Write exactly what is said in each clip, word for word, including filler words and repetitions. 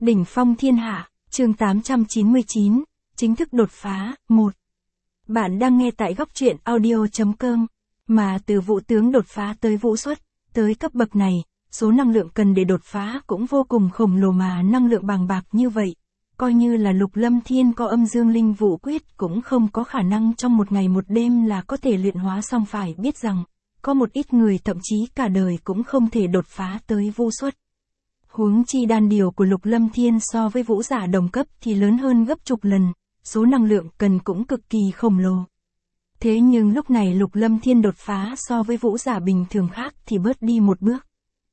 Đỉnh phong thiên hạ, chương tám trăm chín mươi chín, chính thức đột phá, một. Bạn đang nghe tại góc truyện audio.com, mà từ vũ tướng đột phá tới vũ xuất, tới cấp bậc này, số năng lượng cần để đột phá cũng vô cùng khổng lồ mà năng lượng bàng bạc như vậy. Coi như là Lục Lâm Thiên có âm dương linh vũ quyết cũng không có khả năng trong một ngày một đêm là có thể luyện hóa xong, phải biết rằng, có một ít người thậm chí cả đời cũng không thể đột phá tới vũ xuất. Huống chi đan điều của Lục Lâm Thiên so với vũ giả đồng cấp thì lớn hơn gấp chục lần, số năng lượng cần cũng cực kỳ khổng lồ. Thế nhưng lúc này Lục Lâm Thiên đột phá so với vũ giả bình thường khác thì bớt đi một bước.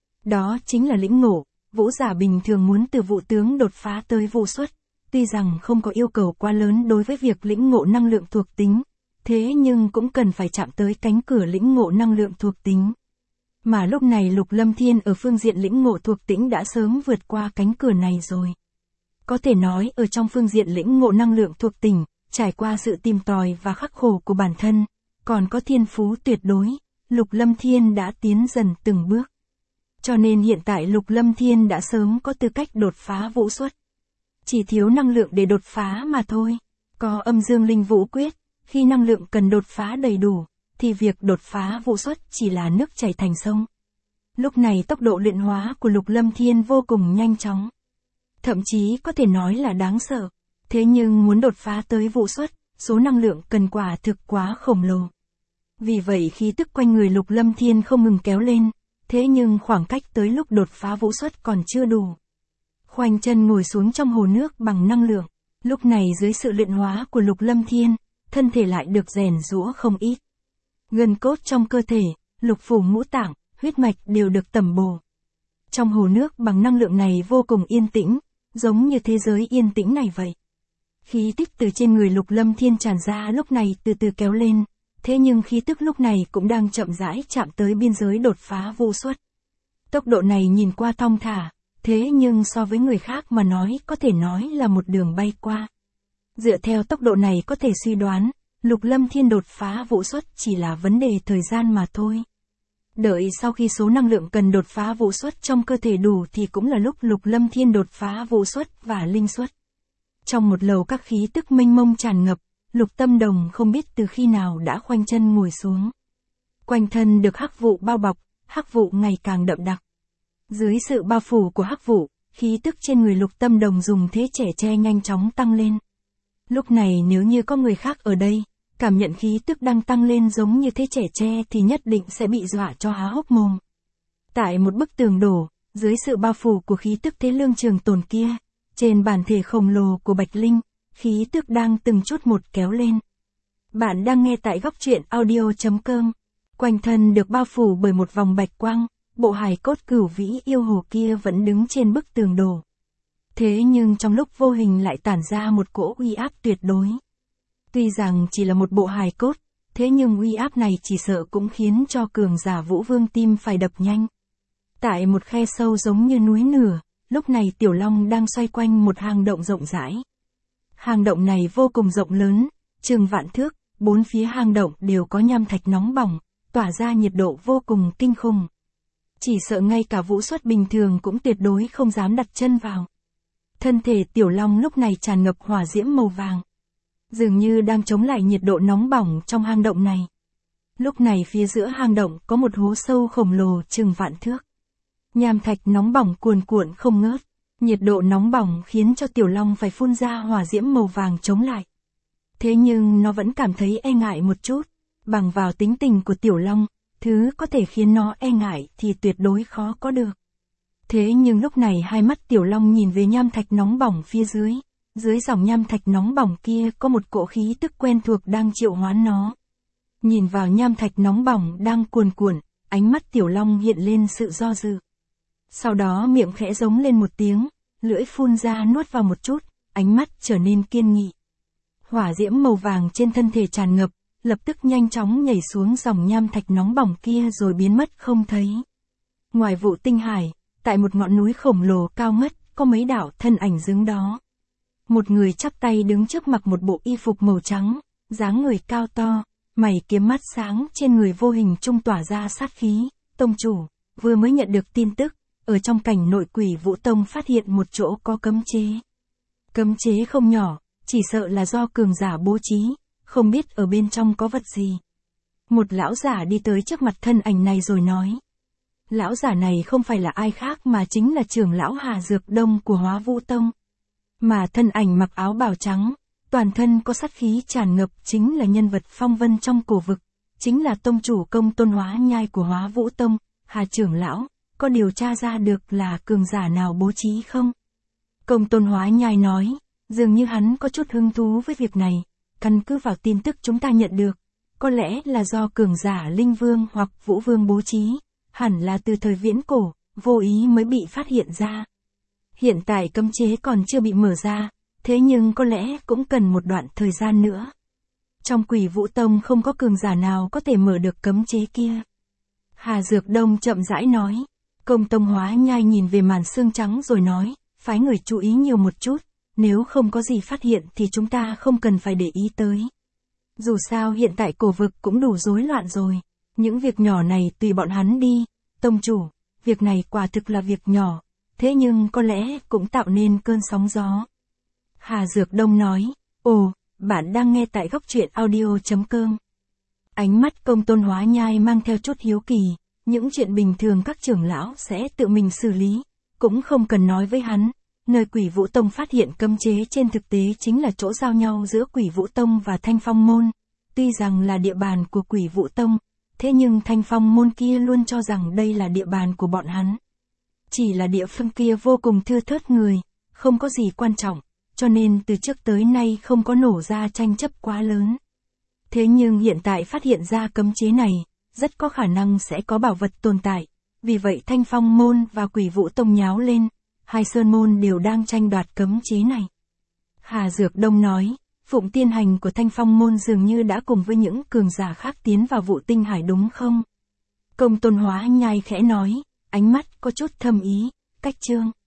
Đó chính là lĩnh ngộ, vũ giả bình thường muốn từ vũ tướng đột phá tới vũ xuất, tuy rằng không có yêu cầu quá lớn đối với việc lĩnh ngộ năng lượng thuộc tính, thế nhưng cũng cần phải chạm tới cánh cửa lĩnh ngộ năng lượng thuộc tính. Mà lúc này Lục Lâm Thiên ở phương diện lĩnh ngộ thuộc tính đã sớm vượt qua cánh cửa này rồi. Có thể nói ở trong phương diện lĩnh ngộ năng lượng thuộc tính, trải qua sự tìm tòi và khắc khổ của bản thân, còn có thiên phú tuyệt đối, Lục Lâm Thiên đã tiến dần từng bước. Cho nên hiện tại Lục Lâm Thiên đã sớm có tư cách đột phá vũ xuất. Chỉ thiếu năng lượng để đột phá mà thôi. Có âm dương linh vũ quyết, khi năng lượng cần đột phá đầy đủ, thì việc đột phá vũ xuất chỉ là nước chảy thành sông. Lúc này tốc độ luyện hóa của Lục Lâm Thiên vô cùng nhanh chóng. Thậm chí có thể nói là đáng sợ. Thế nhưng muốn đột phá tới vũ xuất, số năng lượng cần quả thực quá khổng lồ. Vì vậy khí tức quanh người Lục Lâm Thiên không ngừng kéo lên, thế nhưng khoảng cách tới lúc đột phá vũ xuất còn chưa đủ. Khoanh chân ngồi xuống trong hồ nước bằng năng lượng, lúc này dưới sự luyện hóa của Lục Lâm Thiên, thân thể lại được rèn giũa không ít. Gân cốt trong cơ thể, lục phủ ngũ tạng, huyết mạch đều được tẩm bổ. Trong hồ nước bằng năng lượng này vô cùng yên tĩnh, giống như thế giới yên tĩnh này vậy. Khí tức từ trên người Lục Lâm Thiên tràn ra lúc này từ từ kéo lên, thế nhưng khí tức lúc này cũng đang chậm rãi chạm tới biên giới đột phá vũ xuất. Tốc độ này nhìn qua thong thả, thế nhưng so với người khác mà nói có thể nói là một đường bay qua. Dựa theo tốc độ này có thể suy đoán, Lục Lâm Thiên đột phá vũ xuất chỉ là vấn đề thời gian mà thôi. Đợi sau khi số năng lượng cần đột phá vũ xuất trong cơ thể đủ thì cũng là lúc Lục Lâm Thiên đột phá vũ xuất và linh xuất. Trong một lầu các khí tức mênh mông tràn ngập, Lục Tâm Đồng không biết từ khi nào đã khoanh chân ngồi xuống. Quanh thân được hắc vụ bao bọc, hắc vụ ngày càng đậm đặc. Dưới sự bao phủ của hắc vụ, khí tức trên người Lục Tâm Đồng dùng thế trẻ tre nhanh chóng tăng lên. Lúc này nếu như có người khác ở đây, cảm nhận khí tức đang tăng lên giống như thế trẻ tre thì nhất định sẽ bị dọa cho há hốc mồm. Tại một bức tường đổ, dưới sự bao phủ của khí tức thế lương trường tồn kia, trên bản thể khổng lồ của Bạch Linh, khí tức đang từng chút một kéo lên. Bạn đang nghe tại góc truyện audio.com. Quanh thân được bao phủ bởi một vòng bạch quang, bộ hài cốt cửu vĩ yêu hồ kia vẫn đứng trên bức tường đổ. Thế nhưng trong lúc vô hình lại tản ra một cỗ uy áp tuyệt đối. Tuy rằng chỉ là một bộ hài cốt, thế nhưng uy áp này chỉ sợ cũng khiến cho cường giả Vũ Vương tim phải đập nhanh. Tại một khe sâu giống như núi nửa, lúc này Tiểu Long đang xoay quanh một hang động rộng rãi. Hang động này vô cùng rộng lớn, chừng vạn thước, bốn phía hang động đều có nham thạch nóng bỏng, tỏa ra nhiệt độ vô cùng kinh khủng. Chỉ sợ ngay cả vũ xuất bình thường cũng tuyệt đối không dám đặt chân vào. Thân thể Tiểu Long lúc này tràn ngập hỏa diễm màu vàng, dường như đang chống lại nhiệt độ nóng bỏng trong hang động này. Lúc này phía giữa hang động có một hố sâu khổng lồ chừng vạn thước. Nham thạch nóng bỏng cuồn cuộn không ngớt, nhiệt độ nóng bỏng khiến cho Tiểu Long phải phun ra hỏa diễm màu vàng chống lại. Thế nhưng nó vẫn cảm thấy e ngại một chút, bằng vào tính tình của Tiểu Long, thứ có thể khiến nó e ngại thì tuyệt đối khó có được. Thế nhưng lúc này hai mắt Tiểu Long nhìn về nham thạch nóng bỏng phía dưới. Dưới dòng nham thạch nóng bỏng kia có một cỗ khí tức quen thuộc đang triệu hoán nó. Nhìn vào nham thạch nóng bỏng đang cuồn cuộn, ánh mắt Tiểu Long hiện lên sự do dự. Sau đó miệng khẽ giống lên một tiếng, lưỡi phun ra nuốt vào một chút, ánh mắt trở nên kiên nghị. Hỏa diễm màu vàng trên thân thể tràn ngập, lập tức nhanh chóng nhảy xuống dòng nham thạch nóng bỏng kia rồi biến mất không thấy. Ngoài Vũ Tinh Hải, tại một ngọn núi khổng lồ cao ngất, có mấy đạo thân ảnh đứng đó. Một người chắp tay đứng trước mặc một bộ y phục màu trắng, dáng người cao to, mày kiếm mắt sáng trên người vô hình trung tỏa ra sát khí. Tông chủ, vừa mới nhận được tin tức, ở trong cảnh nội Quỷ Vũ Tông phát hiện một chỗ có cấm chế. Cấm chế không nhỏ, chỉ sợ là do cường giả bố trí, không biết ở bên trong có vật gì. Một lão giả đi tới trước mặt thân ảnh này rồi nói. Lão giả này không phải là ai khác mà chính là trưởng lão Hà Dược Đông của Hóa Vũ Tông. Mà thân ảnh mặc áo bào trắng, toàn thân có sát khí tràn ngập chính là nhân vật phong vân trong cổ vực, chính là tông chủ Công Tôn Hóa Nhai của Hóa Vũ Tông. Hà trưởng lão, có điều tra ra được là cường giả nào bố trí không? Công Tôn Hóa Nhai nói, dường như hắn có chút hứng thú với việc này, căn cứ vào tin tức chúng ta nhận được, có lẽ là do cường giả Linh Vương hoặc Vũ Vương bố trí, hẳn là từ thời viễn cổ, vô ý mới bị phát hiện ra. Hiện tại cấm chế còn chưa bị mở ra, thế nhưng có lẽ cũng cần một đoạn thời gian nữa. Trong Quỷ Vũ Tông không có cường giả nào có thể mở được cấm chế kia. Hà Dược Đông chậm rãi nói. Công Tôn Hóa Nhai nhìn về màn xương trắng rồi nói, phái người chú ý nhiều một chút, nếu không có gì phát hiện thì chúng ta không cần phải để ý tới. Dù sao hiện tại cổ vực cũng đủ rối loạn rồi, những việc nhỏ này tùy bọn hắn đi. Tông chủ, việc này quả thực là việc nhỏ, thế nhưng có lẽ cũng tạo nên cơn sóng gió. Hà Dược Đông nói, ồ, bạn đang nghe tại góc truyện audio chấm com. Ánh mắt Công Tôn Hóa Nhai mang theo chút hiếu kỳ, những chuyện bình thường các trưởng lão sẽ tự mình xử lý, cũng không cần nói với hắn. Nơi Quỷ Vũ Tông phát hiện cấm chế trên thực tế chính là chỗ giao nhau giữa Quỷ Vũ Tông và Thanh Phong Môn. Tuy rằng là địa bàn của Quỷ Vũ Tông, thế nhưng Thanh Phong Môn kia luôn cho rằng đây là địa bàn của bọn hắn. Chỉ là địa phương kia vô cùng thưa thớt người, không có gì quan trọng, cho nên từ trước tới nay không có nổ ra tranh chấp quá lớn. Thế nhưng hiện tại phát hiện ra cấm chế này, rất có khả năng sẽ có bảo vật tồn tại, vì vậy Thanh Phong Môn và Quỷ Vũ Tông nháo lên, hai sơn môn đều đang tranh đoạt cấm chế này. Hà Dược Đông nói, Phụng Tiên Hành của Thanh Phong Môn dường như đã cùng với những cường giả khác tiến vào Vụ Tinh Hải đúng không? Công Tôn Hóa Nhai khẽ nói, ánh mắt có chút thâm ý, cách chương.